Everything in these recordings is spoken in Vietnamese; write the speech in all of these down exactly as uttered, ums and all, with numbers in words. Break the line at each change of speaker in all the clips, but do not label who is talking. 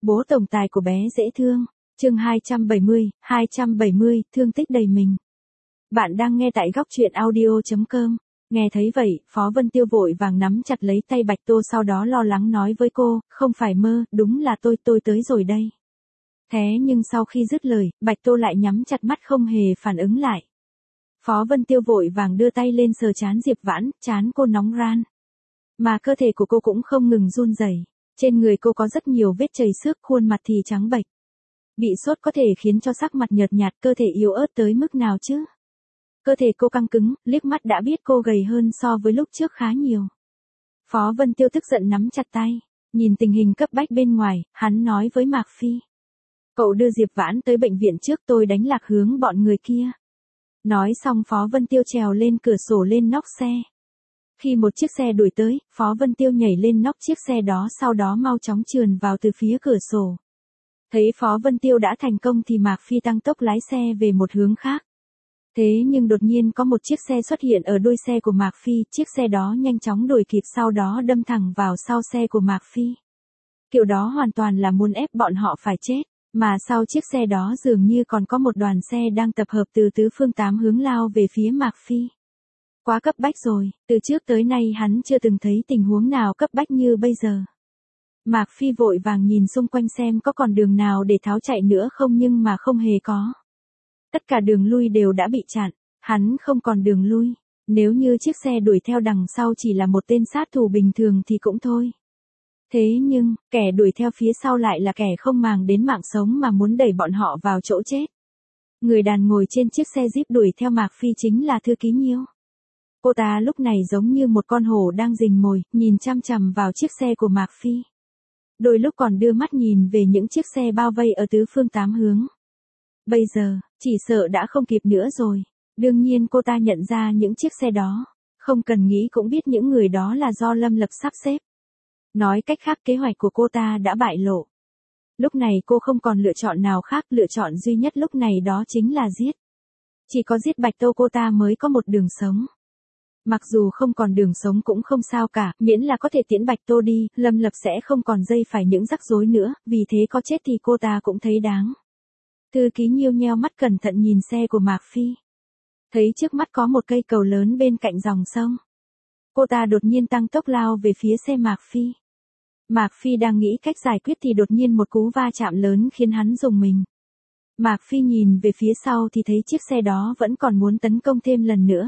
Bố tổng tài của bé dễ thương. Chương hai trăm bảy mươi, hai trăm bảy mươi, thương tích đầy mình. Bạn đang nghe tại góc truyện audio chấm com. Nghe thấy vậy, Phó Vân Tiêu vội vàng nắm chặt lấy tay Bạch Tô, sau đó lo lắng nói với cô, không phải mơ, đúng là tôi, tôi tới rồi đây. Thế nhưng sau khi dứt lời, Bạch Tô lại nhắm chặt mắt không hề phản ứng lại. Phó Vân Tiêu vội vàng đưa tay lên sờ trán Diệp Vãn, trán cô nóng ran. Mà cơ thể của cô cũng không ngừng run rẩy. Trên người cô có rất nhiều vết chảy xước, khuôn mặt thì trắng bệch. Bị sốt có thể khiến cho sắc mặt nhợt nhạt, cơ thể yếu ớt tới mức nào chứ? Cơ thể cô căng cứng, liếc mắt đã biết cô gầy hơn so với lúc trước khá nhiều. Phó Vân Tiêu tức giận nắm chặt tay, nhìn tình hình cấp bách bên ngoài, hắn nói với Mạc Phi. Cậu đưa Diệp Vãn tới bệnh viện trước, tôi đánh lạc hướng bọn người kia. Nói xong Phó Vân Tiêu trèo lên cửa sổ lên nóc xe. Khi một chiếc xe đuổi tới, Phó Vân Tiêu nhảy lên nóc chiếc xe đó, sau đó mau chóng trườn vào từ phía cửa sổ. Thấy Phó Vân Tiêu đã thành công thì Mạc Phi tăng tốc lái xe về một hướng khác. Thế nhưng đột nhiên có một chiếc xe xuất hiện ở đuôi xe của Mạc Phi, chiếc xe đó nhanh chóng đuổi kịp, sau đó đâm thẳng vào sau xe của Mạc Phi. Kiểu đó hoàn toàn là muốn ép bọn họ phải chết, mà sau chiếc xe đó dường như còn có một đoàn xe đang tập hợp từ tứ phương tám hướng lao về phía Mạc Phi. Quá cấp bách rồi, từ trước tới nay hắn chưa từng thấy tình huống nào cấp bách như bây giờ. Mạc Phi vội vàng nhìn xung quanh xem có còn đường nào để tháo chạy nữa không, nhưng mà không hề có. Tất cả đường lui đều đã bị chặn, hắn không còn đường lui. Nếu như chiếc xe đuổi theo đằng sau chỉ là một tên sát thủ bình thường thì cũng thôi. Thế nhưng, kẻ đuổi theo phía sau lại là kẻ không màng đến mạng sống mà muốn đẩy bọn họ vào chỗ chết. Người đàn ngồi trên chiếc xe Jeep đuổi theo Mạc Phi chính là Thư Ký Nhiêu. Cô ta lúc này giống như một con hổ đang rình mồi, nhìn chăm chằm vào chiếc xe của Mạc Phi. Đôi lúc còn đưa mắt nhìn về những chiếc xe bao vây ở tứ phương tám hướng. Bây giờ, chỉ sợ đã không kịp nữa rồi. Đương nhiên cô ta nhận ra những chiếc xe đó. Không cần nghĩ cũng biết những người đó là do Lâm Lập sắp xếp. Nói cách khác, kế hoạch của cô ta đã bại lộ. Lúc này cô không còn lựa chọn nào khác, lựa chọn duy nhất lúc này đó chính là giết. Chỉ có giết Bạch Tô cô ta mới có một đường sống. Mặc dù không còn đường sống cũng không sao cả, miễn là có thể tiễn Bạch Tô đi, Lâm Lập sẽ không còn dây phải những rắc rối nữa, vì thế có chết thì cô ta cũng thấy đáng. Thư Ký Nhiêu nheo mắt cẩn thận nhìn xe của Mạc Phi. Thấy trước mắt có một cây cầu lớn bên cạnh dòng sông. Cô ta đột nhiên tăng tốc lao về phía xe Mạc Phi. Mạc Phi đang nghĩ cách giải quyết thì đột nhiên một cú va chạm lớn khiến hắn rùng mình. Mạc Phi nhìn về phía sau thì thấy chiếc xe đó vẫn còn muốn tấn công thêm lần nữa.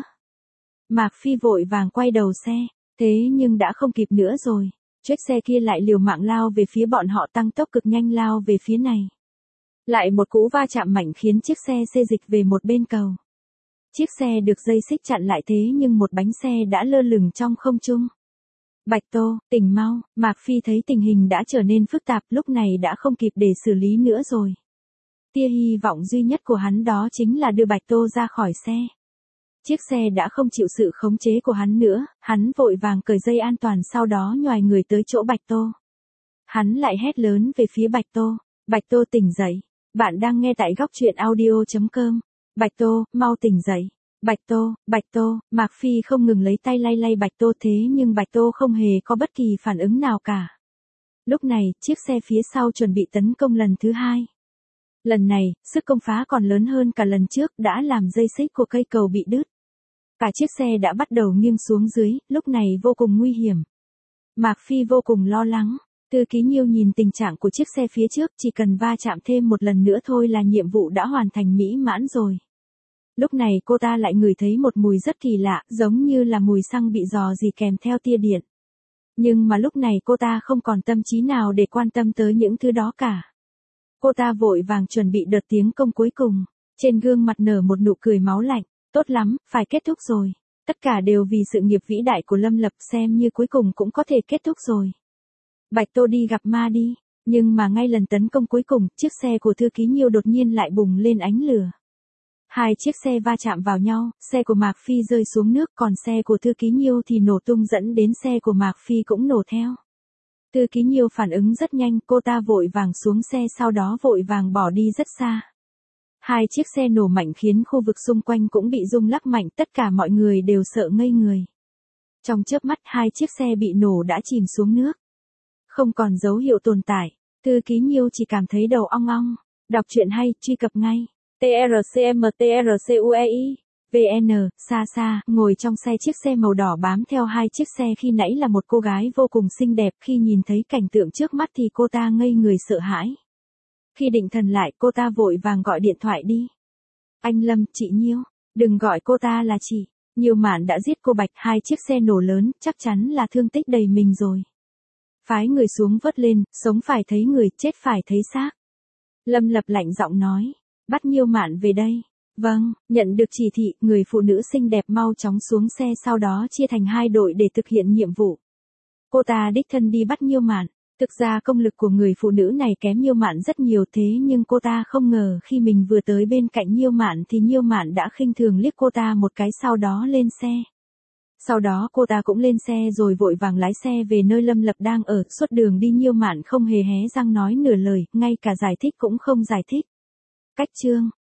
Mạc Phi vội vàng quay đầu xe, thế nhưng đã không kịp nữa rồi. Chiếc xe kia lại liều mạng lao về phía bọn họ, tăng tốc cực nhanh lao về phía này. Lại một cú va chạm mạnh khiến chiếc xe xê dịch về một bên cầu. Chiếc xe được dây xích chặn lại, thế nhưng một bánh xe đã lơ lửng trong không trung. Bạch Tô, tỉnh mau, Mạc Phi thấy tình hình đã trở nên phức tạp, lúc này đã không kịp để xử lý nữa rồi. Tia hy vọng duy nhất của hắn đó chính là đưa Bạch Tô ra khỏi xe. Chiếc xe đã không chịu sự khống chế của hắn nữa, hắn vội vàng cởi dây an toàn, sau đó nhoài người tới chỗ Bạch Tô. Hắn lại hét lớn về phía Bạch Tô, Bạch Tô tỉnh dậy, bạn đang nghe tại góc truyện audio chấm com. Bạch Tô, mau tỉnh dậy. Bạch Tô, Bạch Tô, Mạc Phi không ngừng lấy tay lay lay Bạch Tô, thế nhưng Bạch Tô không hề có bất kỳ phản ứng nào cả. Lúc này, chiếc xe phía sau chuẩn bị tấn công lần thứ hai. Lần này, sức công phá còn lớn hơn cả lần trước, đã làm dây xích của cây cầu bị đứt. Cả chiếc xe đã bắt đầu nghiêng xuống dưới, lúc này vô cùng nguy hiểm. Mạc Phi vô cùng lo lắng. Thư Ký Nhiêu nhìn tình trạng của chiếc xe phía trước, chỉ cần va chạm thêm một lần nữa thôi là nhiệm vụ đã hoàn thành mỹ mãn rồi. Lúc này cô ta lại ngửi thấy một mùi rất kỳ lạ, giống như là mùi xăng bị rò rỉ kèm theo tia điện. Nhưng mà lúc này cô ta không còn tâm trí nào để quan tâm tới những thứ đó cả. Cô ta vội vàng chuẩn bị đợt tiến công cuối cùng. Trên gương mặt nở một nụ cười máu lạnh. Tốt lắm, phải kết thúc rồi. Tất cả đều vì sự nghiệp vĩ đại của Lâm Lập, xem như cuối cùng cũng có thể kết thúc rồi. Bạch Tô đi gặp ma đi. Nhưng mà ngay lần tấn công cuối cùng, chiếc xe của Thư Ký Nhiêu đột nhiên lại bùng lên ánh lửa. Hai chiếc xe va chạm vào nhau, xe của Mạc Phi rơi xuống nước, còn xe của Thư Ký Nhiêu thì nổ tung, dẫn đến xe của Mạc Phi cũng nổ theo. Thư Ký Nhiêu phản ứng rất nhanh, cô ta vội vàng xuống xe, sau đó vội vàng bỏ đi rất xa. Hai chiếc xe nổ mạnh khiến khu vực xung quanh cũng bị rung lắc mạnh, tất cả mọi người đều sợ ngây người. Trong chớp mắt hai chiếc xe bị nổ đã chìm xuống nước. Không còn dấu hiệu tồn tại. Thư ký Nhiêu chỉ cảm thấy đầu ong ong. Đọc truyện hay, truy cập ngay. tê rờ xê em tê rờ xê u e i vê en, xa xa, ngồi trong xe chiếc xe màu đỏ bám theo hai chiếc xe khi nãy là một cô gái vô cùng xinh đẹp. Khi nhìn thấy cảnh tượng trước mắt thì cô ta ngây người sợ hãi. Khi định thần lại, cô ta vội vàng gọi điện thoại đi. Anh Lâm, chị Nhiêu, đừng gọi cô ta là chị. Nhiêu Mạn đã giết cô Bạch, hai chiếc xe nổ lớn, chắc chắn là thương tích đầy mình rồi. Phái người xuống vớt lên, sống phải thấy người, chết phải thấy xác. Lâm Lập lạnh giọng nói, bắt Nhiêu Mạn về đây. Vâng, nhận được chỉ thị, người phụ nữ xinh đẹp mau chóng xuống xe, sau đó chia thành hai đội để thực hiện nhiệm vụ. Cô ta đích thân đi bắt Nhiêu Mạn. Thực ra công lực của người phụ nữ này kém Nhiêu Mạn rất nhiều, thế nhưng cô ta không ngờ khi mình vừa tới bên cạnh Nhiêu Mạn thì Nhiêu Mạn đã khinh thường liếc cô ta một cái, sau đó lên xe. Sau đó cô ta cũng lên xe rồi vội vàng lái xe về nơi Lâm Lập đang ở. Suốt đường đi Nhiêu Mạn không hề hé răng nói nửa lời, ngay cả giải thích cũng không giải thích. Cách chương